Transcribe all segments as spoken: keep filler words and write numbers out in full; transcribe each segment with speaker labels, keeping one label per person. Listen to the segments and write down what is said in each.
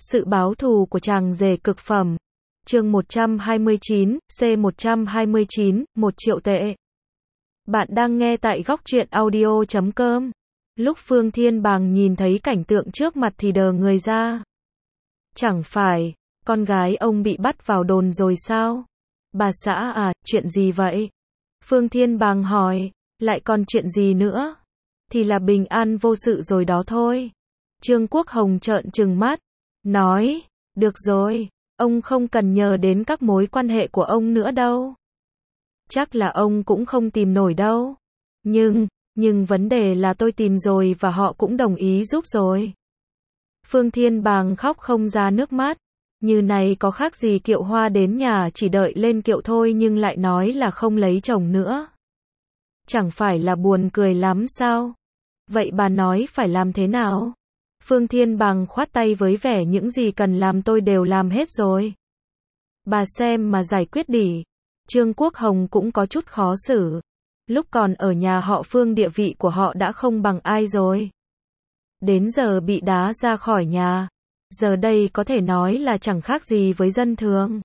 Speaker 1: Sự báo thù của chàng rể cực phẩm. Chương một trăm hai mươi chín, C một trăm hai mươi chín, một triệu tệ. Bạn đang nghe tại góc truyện audio chấm com. Lúc Phương Thiên Bàng nhìn thấy cảnh tượng trước mặt thì đờ người ra. Chẳng phải, con gái ông bị bắt vào đồn rồi sao? Bà xã à, chuyện gì vậy? Phương Thiên Bàng hỏi, lại còn chuyện gì nữa? Thì là bình an vô sự rồi đó thôi. Trương Quốc Hồng trợn trừng mắt, nói, được rồi, ông không cần nhờ đến các mối quan hệ của ông nữa đâu. Chắc là ông cũng không tìm nổi đâu. Nhưng, nhưng vấn đề là tôi tìm rồi và họ cũng đồng ý giúp rồi. Phương Thiên Bàng khóc không ra nước mắt. Như này có khác gì Kiệu Hoa đến nhà chỉ đợi lên kiệu thôi nhưng lại nói là không lấy chồng nữa. Chẳng phải là buồn cười lắm sao? Vậy bà nói phải làm thế nào? Phương Thiên Bàng khoát tay với vẻ những gì cần làm tôi đều làm hết rồi. Bà xem mà giải quyết đi. Trương Quốc Hồng cũng có chút khó xử. Lúc còn ở nhà họ Phương địa vị của họ đã không bằng ai rồi. Đến giờ bị đá ra khỏi nhà. Giờ đây có thể nói là chẳng khác gì với dân thường.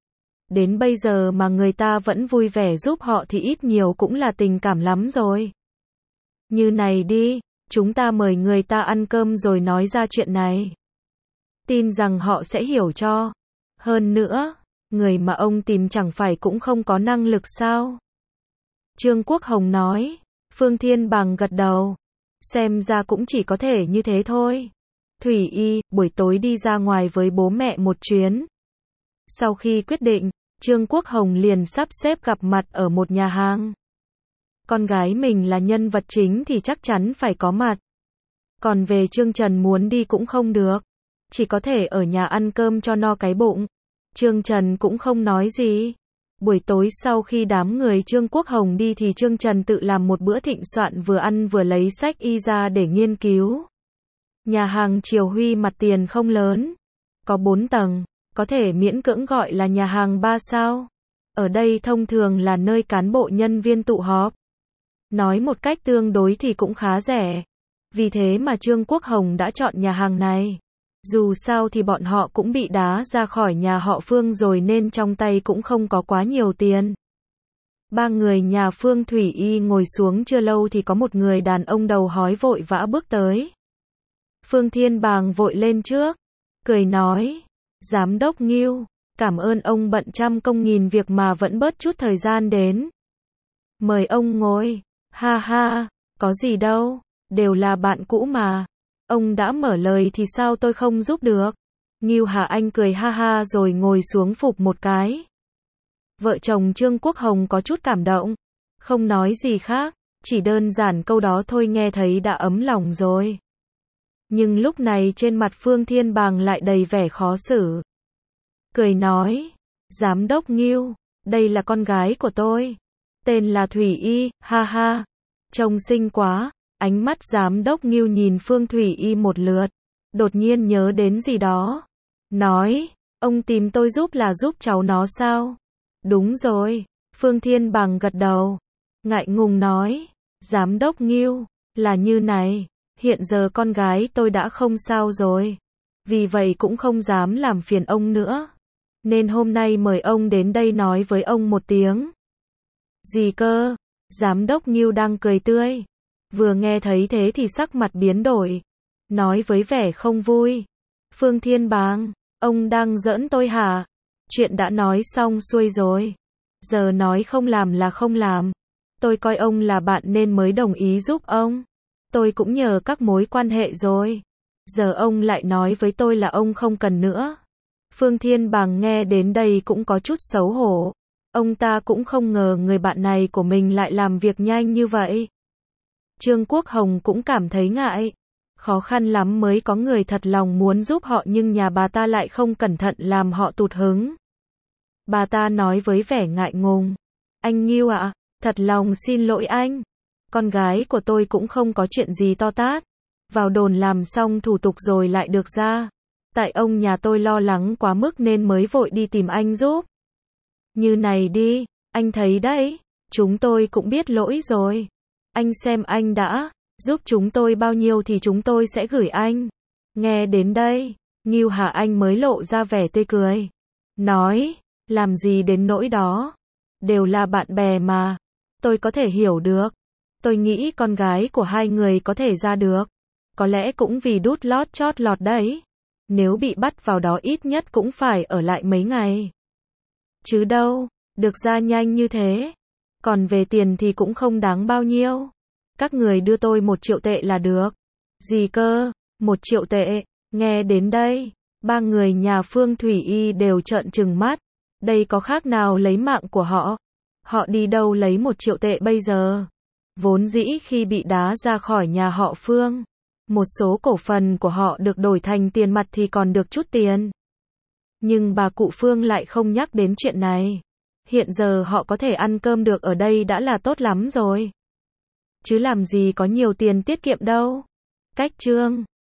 Speaker 1: Đến bây giờ mà người ta vẫn vui vẻ giúp họ thì ít nhiều cũng là tình cảm lắm rồi. Như này đi, chúng ta mời người ta ăn cơm rồi nói ra chuyện này. Tin rằng họ sẽ hiểu cho. Hơn nữa, người mà ông tìm chẳng phải cũng không có năng lực sao? Trương Quốc Hồng nói. Phương Thiên Bàng gật đầu. Xem ra cũng chỉ có thể như thế thôi. Thủy Y, buổi tối đi ra ngoài với bố mẹ một chuyến. Sau khi quyết định, Trương Quốc Hồng liền sắp xếp gặp mặt ở một nhà hàng. Con gái mình là nhân vật chính thì chắc chắn phải có mặt. Còn về Trương Trần muốn đi cũng không được. Chỉ có thể ở nhà ăn cơm cho no cái bụng. Trương Trần cũng không nói gì. Buổi tối sau khi đám người Trương Quốc Hồng đi thì Trương Trần tự làm một bữa thịnh soạn vừa ăn vừa lấy sách y ra để nghiên cứu. Nhà hàng Triều Huy mặt tiền không lớn. Có bốn tầng. Có thể miễn cưỡng gọi là nhà hàng ba sao. Ở đây thông thường là nơi cán bộ nhân viên tụ họp. Nói một cách tương đối thì cũng khá rẻ. Vì thế mà Trương Quốc Hồng đã chọn nhà hàng này. Dù sao thì bọn họ cũng bị đá ra khỏi nhà họ Phương rồi nên trong tay cũng không có quá nhiều tiền. Ba người nhà Phương Thủy Y ngồi xuống chưa lâu thì có một người đàn ông đầu hói vội vã bước tới. Phương Thiên Bàng vội lên trước, cười nói, Giám đốc Ngưu, cảm ơn ông bận trăm công nghìn việc mà vẫn bớt chút thời gian đến. Mời ông ngồi, ha ha, có gì đâu, đều là bạn cũ mà. Ông đã mở lời thì sao tôi không giúp được. Ngưu Hà Anh cười ha ha rồi ngồi xuống phục một cái. Vợ chồng Trương Quốc Hồng có chút cảm động, không nói gì khác, chỉ đơn giản câu đó thôi nghe thấy đã ấm lòng rồi. Nhưng lúc này trên mặt Phương Thiên Bàng lại đầy vẻ khó xử. Cười nói, Giám đốc Ngưu, đây là con gái của tôi. Tên là Thủy Y, ha ha. Trông xinh quá. Ánh mắt Giám đốc Ngưu nhìn Phương Thủy Y một lượt. Đột nhiên nhớ đến gì đó. Nói, ông tìm tôi giúp là giúp cháu nó sao? Đúng rồi. Phương Thiên Bàng gật đầu. Ngại ngùng nói, Giám đốc Ngưu, là như này. Hiện giờ con gái tôi đã không sao rồi. Vì vậy cũng không dám làm phiền ông nữa. Nên hôm nay mời ông đến đây nói với ông một tiếng. Gì cơ? Giám đốc Ngưu đang cười tươi. Vừa nghe thấy thế thì sắc mặt biến đổi. Nói với vẻ không vui. Phương Thiên Bàng, ông đang giỡn tôi hả? Chuyện đã nói xong xuôi rồi. Giờ nói không làm là không làm. Tôi coi ông là bạn nên mới đồng ý giúp ông. Tôi cũng nhờ các mối quan hệ rồi. Giờ ông lại nói với tôi là ông không cần nữa. Phương Thiên Bàng nghe đến đây cũng có chút xấu hổ. Ông ta cũng không ngờ người bạn này của mình lại làm việc nhanh như vậy. Trương Quốc Hồng cũng cảm thấy ngại. Khó khăn lắm mới có người thật lòng muốn giúp họ nhưng nhà bà ta lại không cẩn thận làm họ tụt hứng. Bà ta nói với vẻ ngại ngùng. Anh Ngưu ạ, thật lòng xin lỗi anh. Con gái của tôi cũng không có chuyện gì to tát. Vào đồn làm xong thủ tục rồi lại được ra. Tại ông nhà tôi lo lắng quá mức nên mới vội đi tìm anh giúp. Như này đi, anh thấy đấy, chúng tôi cũng biết lỗi rồi. Anh xem anh đã giúp chúng tôi bao nhiêu thì chúng tôi sẽ gửi anh. Nghe đến đây, Ngưu Hà Anh mới lộ ra vẻ tươi cười. Nói, làm gì đến nỗi đó. Đều là bạn bè mà. Tôi có thể hiểu được. Tôi nghĩ con gái của hai người có thể ra được. Có lẽ cũng vì đút lót chót lọt đấy. Nếu bị bắt vào đó ít nhất cũng phải ở lại mấy ngày. Chứ đâu, được ra nhanh như thế. Còn về tiền thì cũng không đáng bao nhiêu. Các người đưa tôi một triệu tệ là được. Gì cơ, một triệu tệ, nghe đến đây. Ba người nhà Phương Thủy Y đều trợn trừng mắt. Đây có khác nào lấy mạng của họ. Họ đi đâu lấy một triệu tệ bây giờ. Vốn dĩ khi bị đá ra khỏi nhà họ Phương, một số cổ phần của họ được đổi thành tiền mặt thì còn được chút tiền. Nhưng bà cụ Phương lại không nhắc đến chuyện này. Hiện giờ họ có thể ăn cơm được ở đây đã là tốt lắm rồi. Chứ làm gì có nhiều tiền tiết kiệm đâu. Cách chương